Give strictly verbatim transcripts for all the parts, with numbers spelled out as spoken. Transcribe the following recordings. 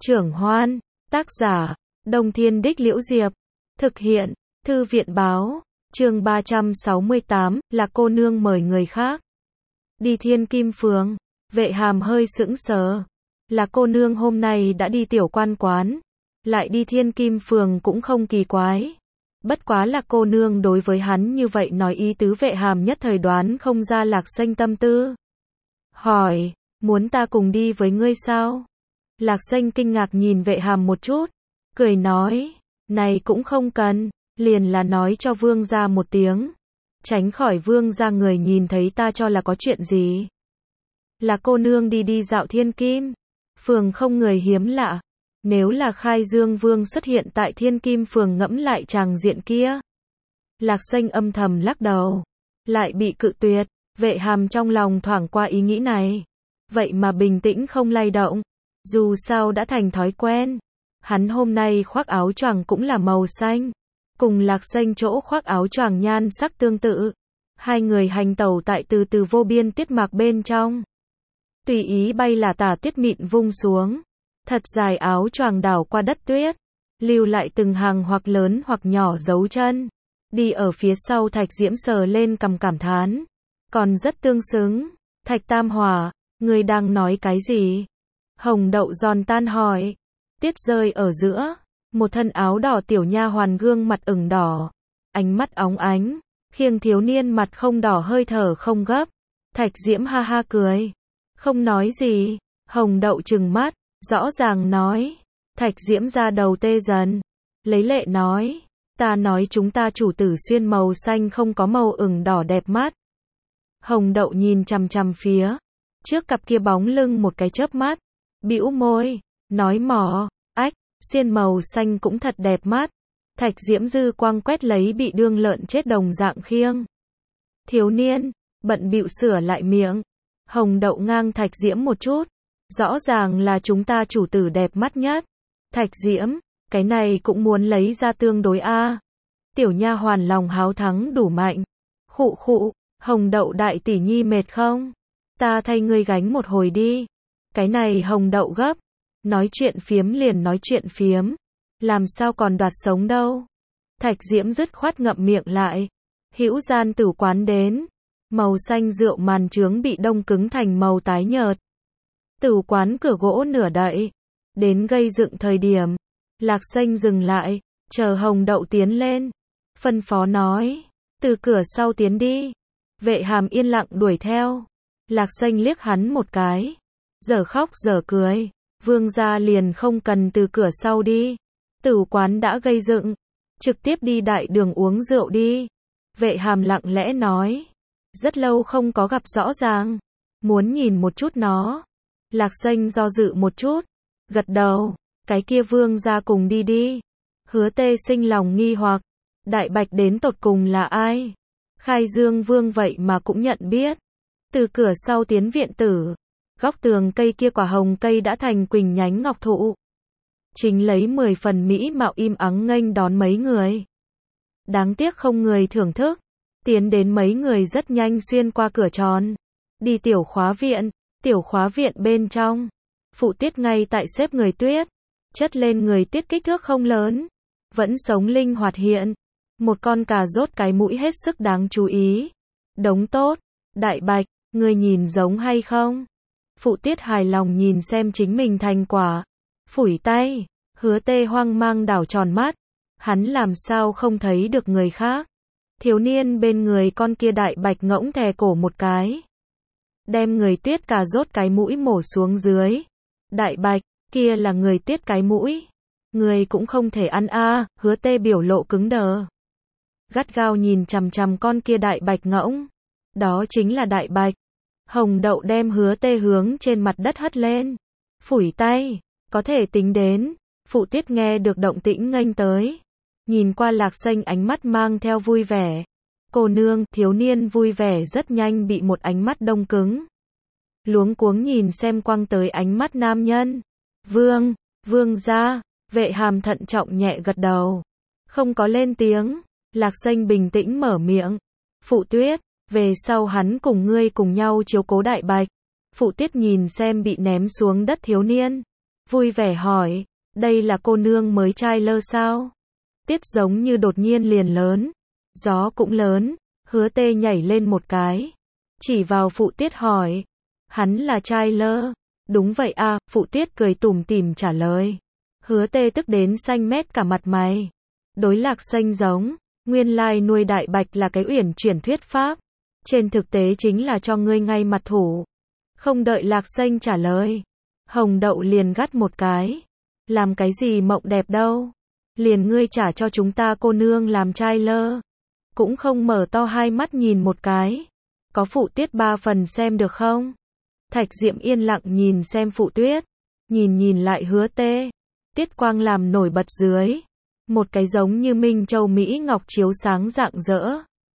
Trưởng Hoan, tác giả, Đông Thiên Đích Liễu Diệp, thực hiện, Thư viện báo, chương ba trăm sáu mươi tám, là cô nương mời người khác. Đi Thiên Kim Phường, Vệ Hàm hơi sững sờ. Là cô nương hôm nay đã đi tiểu quan quán, lại đi Thiên Kim Phường cũng không kỳ quái. Bất quá là cô nương đối với hắn như vậy nói ý tứ Vệ Hàm nhất thời đoán không ra Lạc Xanh tâm tư. Hỏi, muốn ta cùng đi với ngươi sao? Lạc Xanh kinh ngạc nhìn Vệ Hàm một chút, cười nói, này cũng không cần, liền là nói cho vương gia một tiếng, tránh khỏi vương gia người nhìn thấy ta cho là có chuyện gì. Là cô nương đi đi dạo Thiên Kim Phường không người hiếm lạ, nếu là Khai Dương Vương xuất hiện tại Thiên Kim Phường ngẫm lại tràng diện kia. Lạc Xanh âm thầm lắc đầu, lại bị cự tuyệt. Vệ Hàm trong lòng thoảng qua ý nghĩ này, vậy mà bình tĩnh không lay động, dù sao đã thành thói quen. Hắn hôm nay khoác áo choàng cũng là màu xanh, cùng Lạc Xanh chỗ khoác áo choàng nhan sắc tương tự. Hai người hành tẩu tại từ từ vô biên tuyết mạc bên trong. Tùy ý bay là tả tuyết mịn vung xuống, thật dài áo choàng đảo qua đất tuyết, lưu lại từng hàng hoặc lớn hoặc nhỏ dấu chân. Đi ở phía sau Thạch Diễm sờ lên cằm cảm thán, còn rất tương xứng. Thạch Tam Hòa, ngươi đang nói cái gì? Hồng Đậu giòn tan hỏi. Tiết rơi ở giữa, một thân áo đỏ tiểu nha hoàn gương mặt ửng đỏ, ánh mắt óng ánh, khiêng thiếu niên mặt không đỏ hơi thở không gấp. Thạch Diễm ha ha cười, không nói gì. Hồng Đậu trừng mắt, rõ ràng nói. Thạch Diễm ra đầu tê dần, lấy lệ nói, ta nói chúng ta chủ tử xuyên màu xanh không có màu ửng đỏ đẹp mắt. Hồng Đậu nhìn chằm chằm phía trước cặp kia bóng lưng một cái chớp mắt, bĩu môi, nói mỏ, ách, xuyên màu xanh cũng thật đẹp mắt. Thạch Diễm dư quang quét lấy bị đương lợn chết đồng dạng khiêng thiếu niên, bận bịu sửa lại miệng. Hồng Đậu ngang Thạch Diễm một chút, rõ ràng là chúng ta chủ tử đẹp mắt nhất. Thạch Diễm, cái này cũng muốn lấy ra tương đối a. À. Tiểu nha hoàn lòng háo thắng đủ mạnh. Khụ khụ, Hồng Đậu đại tỷ nhi mệt không? Ta thay ngươi gánh một hồi đi. Cái này Hồng Đậu gấp, nói chuyện phiếm liền nói chuyện phiếm, làm sao còn đoạt sống đâu. Thạch Diễm dứt khoát ngậm miệng lại. Hữu gian tử quán đến, màu xanh rượu màn trướng bị đông cứng thành màu tái nhợt. Tử quán cửa gỗ nửa đậy, đến gây dựng thời điểm, Lạc Xanh dừng lại, chờ Hồng Đậu tiến lên, phân phó nói, từ cửa sau tiến đi. Vệ Hàm yên lặng đuổi theo. Lạc Xanh liếc hắn một cái, giờ khóc giờ cười, vương gia liền không cần từ cửa sau đi, tử quán đã gây dựng, trực tiếp đi đại đường uống rượu đi. Vệ Hàm lặng lẽ nói, rất lâu không có gặp rõ ràng, muốn nhìn một chút nó. Lạc Xanh do dự một chút, gật đầu, cái kia vương gia cùng đi đi. Hứa Tê sinh lòng nghi hoặc, Đại Bạch đến tột cùng là ai? Khai Dương Vương vậy mà cũng nhận biết. Từ cửa sau tiến viện tử, góc tường cây kia quả hồng cây đã thành quỳnh nhánh ngọc thụ. Chính lấy mười phần mỹ mạo im ắng nghênh đón mấy người. Đáng tiếc không người thưởng thức. Tiến đến mấy người rất nhanh xuyên qua cửa tròn, đi tiểu khóa viện. Tiểu khóa viện bên trong, Phụ Tiết ngay tại xếp người tuyết, chất lên người tuyết kích thước không lớn, vẫn sống linh hoạt hiện. Một con cà rốt cái mũi hết sức đáng chú ý. Đống tốt, Đại Bạch, ngươi nhìn giống hay không? Phụ Tiết hài lòng nhìn xem chính mình thành quả, phủi tay. Hứa Tê hoang mang đảo tròn mắt, hắn làm sao không thấy được người khác. Thiếu niên bên người con kia Đại Bạch ngỗng thè cổ một cái, đem người tuyết cà rốt cái mũi mổ xuống dưới. Đại Bạch, kia là người tuyết cái mũi, người cũng không thể ăn a. À. Hứa Tê biểu lộ cứng đờ, gắt gao nhìn chằm chằm con kia Đại Bạch ngỗng. Đó chính là Đại Bạch. Hồng Đậu đem Hứa Tê hướng trên mặt đất hất lên, phủi tay, có thể tính đến. Phụ Tiết nghe được động tĩnh nghênh tới, nhìn qua Lạc Xanh ánh mắt mang theo vui vẻ. Cô nương, thiếu niên vui vẻ rất nhanh bị một ánh mắt đông cứng. Luống cuống nhìn xem quăng tới ánh mắt nam nhân. Vương, vương gia. Vệ Hàm thận trọng nhẹ gật đầu, không có lên tiếng. Lạc Xanh bình tĩnh mở miệng. Phụ Tuyết, về sau hắn cùng ngươi cùng nhau chiếu cố Đại Bạch. Phụ Tuyết nhìn xem bị ném xuống đất thiếu niên, vui vẻ hỏi, đây là cô nương mới trai lơ sao? Tiết giống như đột nhiên liền lớn, gió cũng lớn, Hứa Tê nhảy lên một cái, chỉ vào Phụ Tiết hỏi, hắn là trai lơ? Đúng vậy a, Phụ Tiết cười tủm tỉm trả lời. Hứa Tê tức đến xanh mét cả mặt mày. Đối Lạc Xanh giống, nguyên lai nuôi đại bạch là cái uyển chuyển thuyết pháp, trên thực tế chính là cho ngươi ngay mặt thủ. Không đợi Lạc Xanh trả lời, Hồng Đậu liền gắt một cái, làm cái gì mộng đẹp đâu, liền ngươi trả cho chúng ta cô nương làm trai lơ, cũng không mở to hai mắt nhìn một cái, có Phụ Tiết ba phần xem được không? Thạch Diệm yên lặng nhìn xem Phụ Tuyết, nhìn nhìn lại Hứa Tê, tiết quang làm nổi bật dưới, một cái giống như Minh Châu Mỹ Ngọc chiếu sáng rạng rỡ,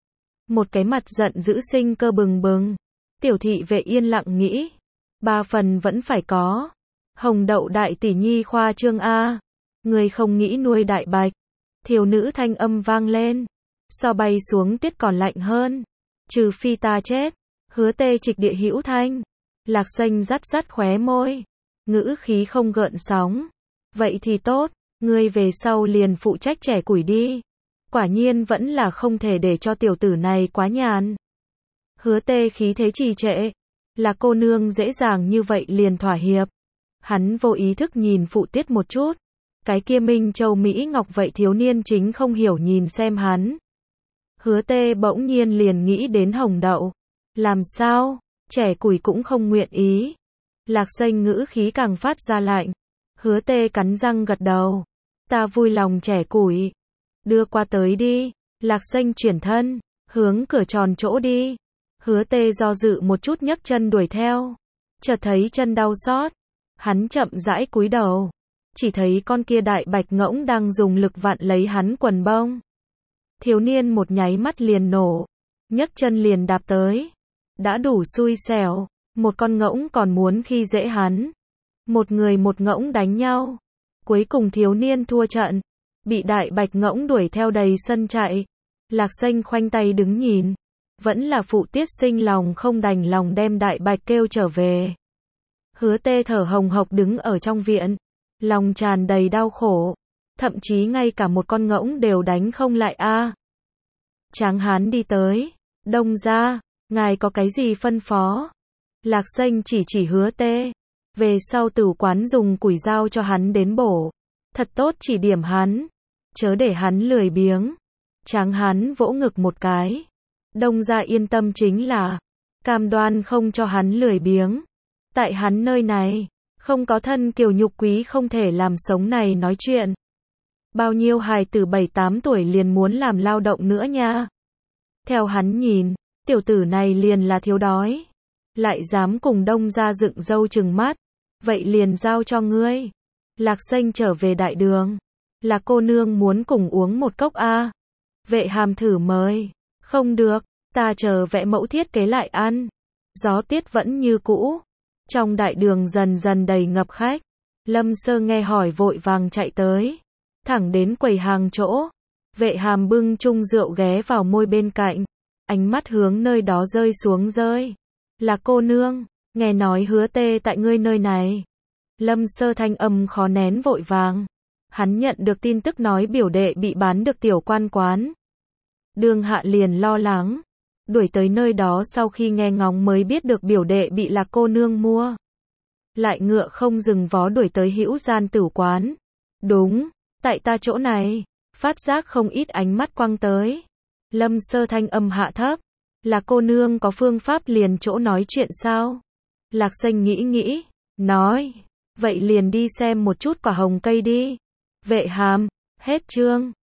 một cái mặt giận dữ sinh cơ bừng bừng. Tiểu thị vệ yên lặng nghĩ, ba phần vẫn phải có. Hồng Đậu đại tỷ nhi khoa trương a, người không nghĩ nuôi đại bạch. Thiếu nữ thanh âm vang lên, so bay xuống tiết còn lạnh hơn, trừ phi ta chết. Hứa Tê trịch địa hữu thanh, Lạc Xanh rắt rắt khóe môi, ngữ khí không gợn sóng. Vậy thì tốt, ngươi về sau liền phụ trách chẻ củi đi. Quả nhiên vẫn là không thể để cho tiểu tử này quá nhàn. Hứa Tê khí thế trì trệ, là cô nương dễ dàng như vậy liền thỏa hiệp. Hắn vô ý thức nhìn Phụ Tiết một chút, cái kia Minh Châu Mỹ Ngọc vậy thiếu niên chính không hiểu nhìn xem hắn. Hứa Tê bỗng nhiên liền nghĩ đến Hồng Đậu, làm sao, chẻ củi cũng không nguyện ý. Lạc Xanh ngữ khí càng phát ra lạnh. Hứa Tê cắn răng gật đầu, ta vui lòng chẻ củi, đưa qua tới đi. Lạc Xanh chuyển thân, hướng cửa tròn chỗ đi. Hứa Tê do dự một chút nhấc chân đuổi theo, chợt thấy chân đau xót, hắn chậm rãi cúi đầu, chỉ thấy con kia đại bạch ngỗng đang dùng lực vặn lấy hắn quần bông. Thiếu niên một nháy mắt liền nổ, nhấc chân liền đạp tới, đã đủ xui xẻo, một con ngỗng còn muốn khi dễ hắn, một người một ngỗng đánh nhau, cuối cùng thiếu niên thua trận, bị đại bạch ngỗng đuổi theo đầy sân chạy. Lạc Xanh khoanh tay đứng nhìn, vẫn là Phụ Tiết sinh lòng không đành lòng đem đại bạch kêu trở về. Hứa Tê thở hồng hộc đứng ở trong viện, lòng tràn đầy đau khổ, thậm chí ngay cả một con ngỗng đều đánh không lại a. À. Tráng hán đi tới, Đông gia, ngài có cái gì phân phó? Lạc Xanh chỉ chỉ Hứa Tê, về sau tử quán dùng củi dao cho hắn đến bổ, thật tốt chỉ điểm hắn, chớ để hắn lười biếng. Tráng hán vỗ ngực một cái, Đông gia yên tâm chính là, cam đoan không cho hắn lười biếng. Tại hắn nơi này, không có thân kiều nhục quý không thể làm sống này nói chuyện. Bao nhiêu hài tử bảy tám tuổi liền muốn làm lao động nữa nha. Theo hắn nhìn, tiểu tử này liền là thiếu đói, lại dám cùng Đông gia dựng râu trừng mắt, vậy liền giao cho ngươi. Lạc Xanh trở về đại đường, là cô nương muốn cùng uống một cốc a. Vệ Hàm thử mời, không được, ta chờ vẽ mẫu thiết kế lại ăn. Gió tiết vẫn như cũ, trong đại đường dần dần đầy ngập khách. Lâm Sơ nghe hỏi vội vàng chạy tới, thẳng đến quầy hàng chỗ. Vệ Hàm bưng chung rượu ghé vào môi bên cạnh, ánh mắt hướng nơi đó rơi xuống rơi. Là cô nương, nghe nói Hứa Tê tại ngươi nơi này. Lâm Sơ thanh âm khó nén vội vàng. Hắn nhận được tin tức nói biểu đệ bị bán được tiểu quan quán. Đường Hạ liền lo lắng, đuổi tới nơi đó sau khi nghe ngóng mới biết được biểu đệ bị Lạc cô nương mua. Lại ngựa không dừng vó đuổi tới Hữu Gian tử quán. Đúng, tại ta chỗ này, phát giác không ít ánh mắt quăng tới. Lâm Sơ thanh âm hạ thấp, Lạc cô nương có phương pháp liền chỗ nói chuyện sao? Lạc Xanh nghĩ nghĩ, nói, vậy liền đi xem một chút quả hồng cây đi. Vệ Hàm, hết chương.